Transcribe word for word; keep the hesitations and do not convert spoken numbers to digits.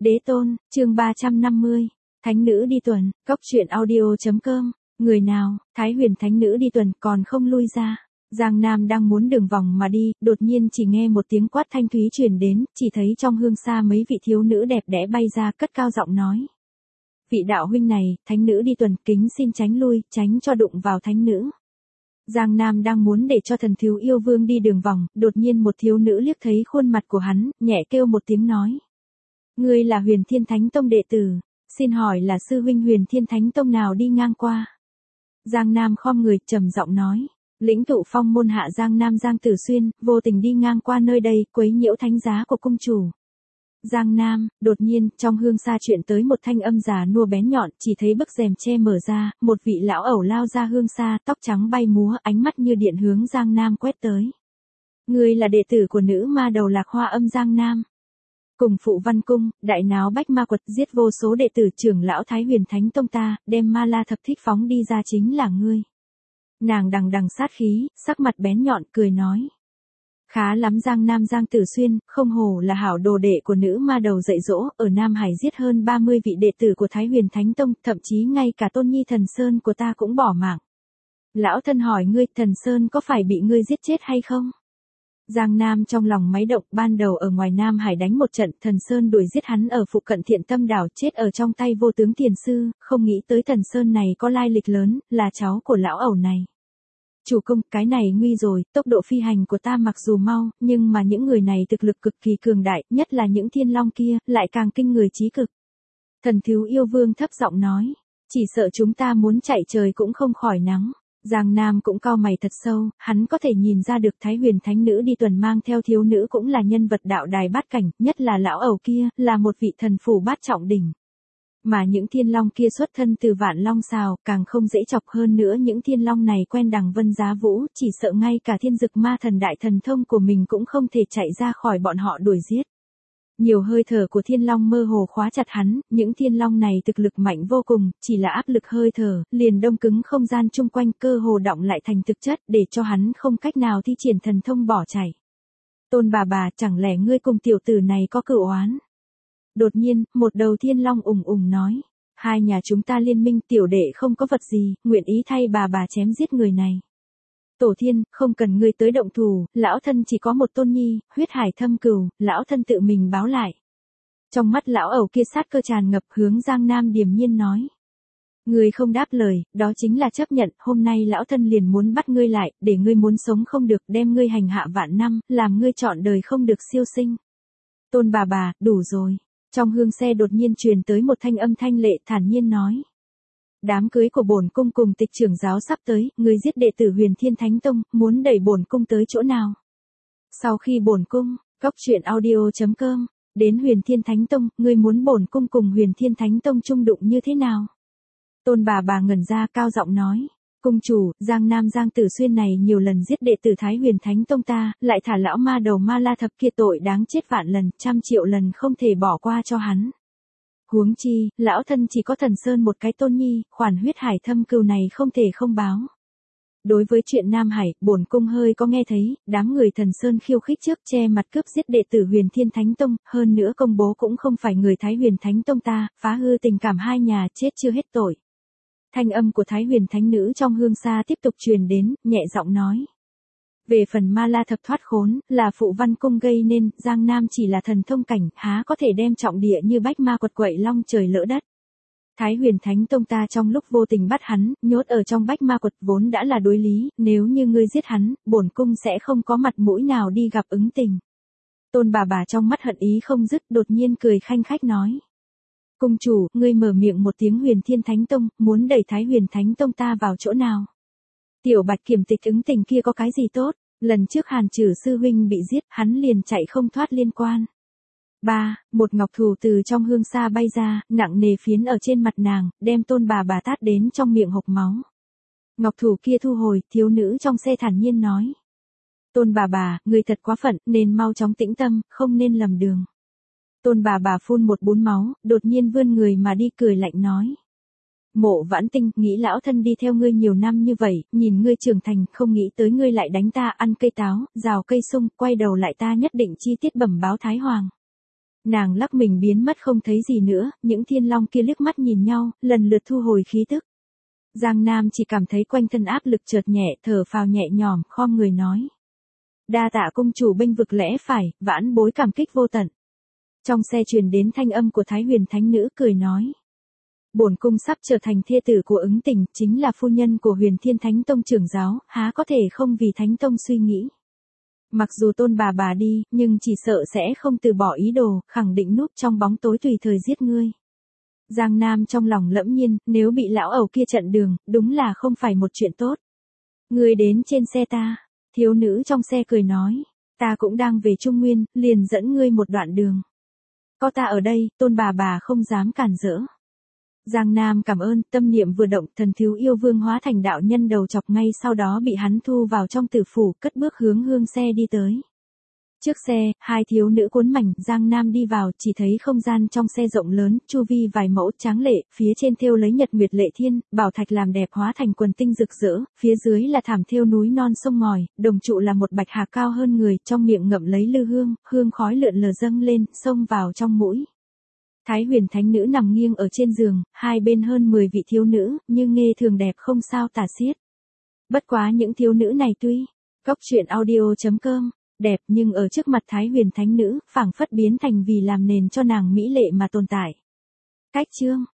Đế tôn, chương ba trăm năm mươi, Thánh nữ đi tuần, cốc truyện audio.com, người nào, Thái Huyền thánh nữ đi tuần còn không lui ra. Giang Nam đang muốn đường vòng mà đi, đột nhiên chỉ nghe một tiếng quát thanh thúy truyền đến, chỉ thấy trong hương xa mấy vị thiếu nữ đẹp đẽ bay ra cất cao giọng nói. Vị đạo huynh này, thánh nữ đi tuần, kính xin tránh lui, tránh cho đụng vào thánh nữ. Giang Nam đang muốn để cho thần thiếu yêu vương đi đường vòng, đột nhiên một thiếu nữ liếc thấy khuôn mặt của hắn, nhẹ kêu một tiếng nói. Ngươi là Huyền Thiên Thánh Tông đệ tử, xin hỏi là sư huynh Huyền Thiên Thánh Tông nào đi ngang qua? Giang Nam khom người trầm giọng nói, lĩnh tụ phong môn hạ Giang Nam Giang Tử Xuyên, vô tình đi ngang qua nơi đây, quấy nhiễu thánh giá của cung chủ. Giang Nam, đột nhiên, trong hương xa chuyện tới một thanh âm già nua bén nhọn, chỉ thấy bức rèm che mở ra, một vị lão ẩu lao ra hương xa, tóc trắng bay múa, ánh mắt như điện hướng Giang Nam quét tới. Ngươi là đệ tử của nữ ma đầu Lạc Hoa Âm Giang Nam. Cùng phụ văn cung, đại náo bách ma quật, giết vô số đệ tử trưởng lão Thái Huyền Thánh Tông ta, đem ma la thập thích phóng đi ra chính là ngươi. Nàng đằng đằng sát khí, sắc mặt bén nhọn, cười nói. Khá lắm Giang Nam Giang Tử Xuyên, không hổ là hảo đồ đệ của nữ ma đầu dạy dỗ, ở Nam Hải giết hơn ba mươi vị đệ tử của Thái Huyền Thánh Tông, thậm chí ngay cả Tôn Nhi Thần Sơn của ta cũng bỏ mạng. Lão thân hỏi ngươi, Thần Sơn có phải bị ngươi giết chết hay không? Giang Nam trong lòng máy động, ban đầu ở ngoài Nam Hải đánh một trận, Thần Sơn đuổi giết hắn ở phụ cận Thiện Tâm đảo, chết ở trong tay vô tướng tiền sư, không nghĩ tới Thần Sơn này có lai lịch lớn, là cháu của lão ẩu này. Chủ công, cái này nguy rồi, tốc độ phi hành của ta mặc dù mau, nhưng mà những người này thực lực cực kỳ cường đại, nhất là những thiên long kia, lại càng kinh người trí cực. Thần thiếu yêu vương thấp giọng nói, chỉ sợ chúng ta muốn chạy trời cũng không khỏi nắng. Giang Nam cũng cau mày thật sâu, hắn có thể nhìn ra được Thái Huyền thánh nữ đi tuần mang theo thiếu nữ cũng là nhân vật đạo đài bát cảnh, nhất là lão ẩu kia, là một vị thần phủ bát trọng đỉnh. Mà những thiên long kia xuất thân từ vạn long xào, càng không dễ chọc hơn nữa, những thiên long này quen đằng vân giá vũ, chỉ sợ ngay cả thiên dực ma thần đại thần thông của mình cũng không thể chạy ra khỏi bọn họ đuổi giết. Nhiều hơi thở của thiên long mơ hồ khóa chặt hắn, những thiên long này thực lực mạnh vô cùng, chỉ là áp lực hơi thở, liền đông cứng không gian chung quanh, cơ hồ động lại thành thực chất, để cho hắn không cách nào thi triển thần thông bỏ chạy. Tôn bà bà, chẳng lẽ ngươi cùng tiểu tử này có cửu oán? Đột nhiên, một đầu thiên long ùng ùng nói, hai nhà chúng ta liên minh, tiểu đệ không có vật gì, nguyện ý thay bà bà chém giết người này. Tổ thiên, không cần ngươi tới động thủ, lão thân chỉ có một tôn nhi, huyết hải thâm cừu, lão thân tự mình báo lại. Trong mắt lão ẩu kia sát cơ tràn ngập, hướng Giang Nam điềm nhiên nói. Ngươi không đáp lời, đó chính là chấp nhận, hôm nay lão thân liền muốn bắt ngươi lại, để ngươi muốn sống không được, đem ngươi hành hạ vạn năm, làm ngươi trọn đời không được siêu sinh. Tôn bà bà, đủ rồi. Trong hương xe đột nhiên truyền tới một thanh âm thanh lệ, thản nhiên nói. Đám cưới của bổn cung cùng tịch trưởng giáo sắp tới, ngươi giết đệ tử Huyền Thiên Thánh Tông, muốn đẩy bổn cung tới chỗ nào? Sau khi bổn cung, cốc truyện audio.com, đến Huyền Thiên Thánh Tông, ngươi muốn bổn cung cùng Huyền Thiên Thánh Tông chung đụng như thế nào? Tôn bà bà ngẩn ra, cao giọng nói. Cung chủ, Giang Nam Giang Tử Xuyên này nhiều lần giết đệ tử Thái Huyền Thánh Tông ta, lại thả lão ma đầu ma la thập kia, tội đáng chết vạn lần, trăm triệu lần không thể bỏ qua cho hắn. Huống chi, lão thân chỉ có Thần Sơn một cái tôn nhi, khoản huyết hải thâm cừu này không thể không báo. Đối với chuyện Nam Hải, bổn cung hơi có nghe thấy, đám người Thần Sơn khiêu khích trước, che mặt cướp giết đệ tử Huyền Thiên Thánh Tông, hơn nữa công bố cũng không phải người Thái Huyền Thánh Tông ta, phá hư tình cảm hai nhà, chết chưa hết tội. Thanh âm của Thái Huyền thánh nữ trong hương xa tiếp tục truyền đến, nhẹ giọng nói. Về phần ma la thập thoát khốn, là phụ văn cung gây nên, Giang Nam chỉ là thần thông cảnh, há có thể đem trọng địa như bách ma quật quậy long trời lỡ đất. Thái Huyền Thánh Tông ta trong lúc vô tình bắt hắn, nhốt ở trong bách ma quật vốn đã là đối lý, nếu như ngươi giết hắn, bổn cung sẽ không có mặt mũi nào đi gặp ứng tình. Tôn bà bà trong mắt hận ý không dứt, đột nhiên cười khanh khách nói. Cung chủ, ngươi mở miệng một tiếng Huyền Thiên Thánh Tông, muốn đẩy Thái Huyền Thánh Tông ta vào chỗ nào? Tiểu Bạch Kiểm tịch ứng tình kia có cái gì tốt? Lần trước Hàn Trử sư huynh bị giết, hắn liền chạy không thoát liên quan. Ba, một ngọc thù từ trong hương xa bay ra, nặng nề phiến ở trên mặt nàng, đem tôn bà bà tát đến trong miệng hộc máu. Ngọc thù kia thu hồi, thiếu nữ trong xe thản nhiên nói. Tôn bà bà, người thật quá phận, nên mau chóng tĩnh tâm, không nên lầm đường. Tôn bà bà phun một bún máu, đột nhiên vươn người mà đi, cười lạnh nói. Mộ Vãn Tinh, nghĩ lão thân đi theo ngươi nhiều năm như vậy, nhìn ngươi trưởng thành, không nghĩ tới ngươi lại đánh ta, ăn cây táo, rào cây sung, quay đầu lại ta nhất định chi tiết bẩm báo Thái Hoàng. Nàng lắc mình biến mất không thấy gì nữa, những thiên long kia liếc mắt nhìn nhau, lần lượt thu hồi khí tức. Giang Nam chỉ cảm thấy quanh thân áp lực chợt nhẹ, thở phào nhẹ nhõm, khom người nói. Đa tạ công chủ bênh vực lẽ phải, vãn bối cảm kích vô tận. Trong xe truyền đến thanh âm của Thái Huyền Thánh Nữ cười nói. Bổn cung sắp trở thành thê tử của Ứng Tình, chính là phu nhân của Huyền Thiên Thánh Tông trưởng giáo, há có thể không vì Thánh Tông suy nghĩ. Mặc dù tôn bà bà đi, nhưng chỉ sợ sẽ không từ bỏ ý đồ, khẳng định núp trong bóng tối tùy thời giết ngươi. Giang Nam trong lòng lẫm nhiên, nếu bị lão ẩu kia chặn đường, đúng là không phải một chuyện tốt. Ngươi đến trên xe ta, thiếu nữ trong xe cười nói, ta cũng đang về Trung Nguyên, liền dẫn ngươi một đoạn đường. Có ta ở đây, tôn bà bà không dám cản rỡ. Giang Nam cảm ơn, tâm niệm vừa động, thần thiếu yêu vương hóa thành đạo nhân đầu chọc, ngay sau đó bị hắn thu vào trong tử phủ, cất bước hướng hương xe đi tới. Trước xe, hai thiếu nữ cuốn mảnh, Giang Nam đi vào, chỉ thấy không gian trong xe rộng lớn, chu vi vài mẫu tráng lệ, phía trên thêu lấy nhật nguyệt lệ thiên, bảo thạch làm đẹp hóa thành quần tinh rực rỡ, phía dưới là thảm thêu núi non sông ngòi, đồng trụ là một bạch hạc cao hơn người, trong miệng ngậm lấy lư hương, hương khói lượn lờ dâng lên, xông vào trong mũi. Thái Huyền Thánh Nữ nằm nghiêng ở trên giường, hai bên hơn mười vị thiếu nữ, nhưng nghe thường đẹp không sao tả xiết. Bất quá những thiếu nữ này tuy, Cốc truyện audio chấm com, đẹp nhưng ở trước mặt Thái Huyền Thánh Nữ, phảng phất biến thành vì làm nền cho nàng mỹ lệ mà tồn tại. Cách chương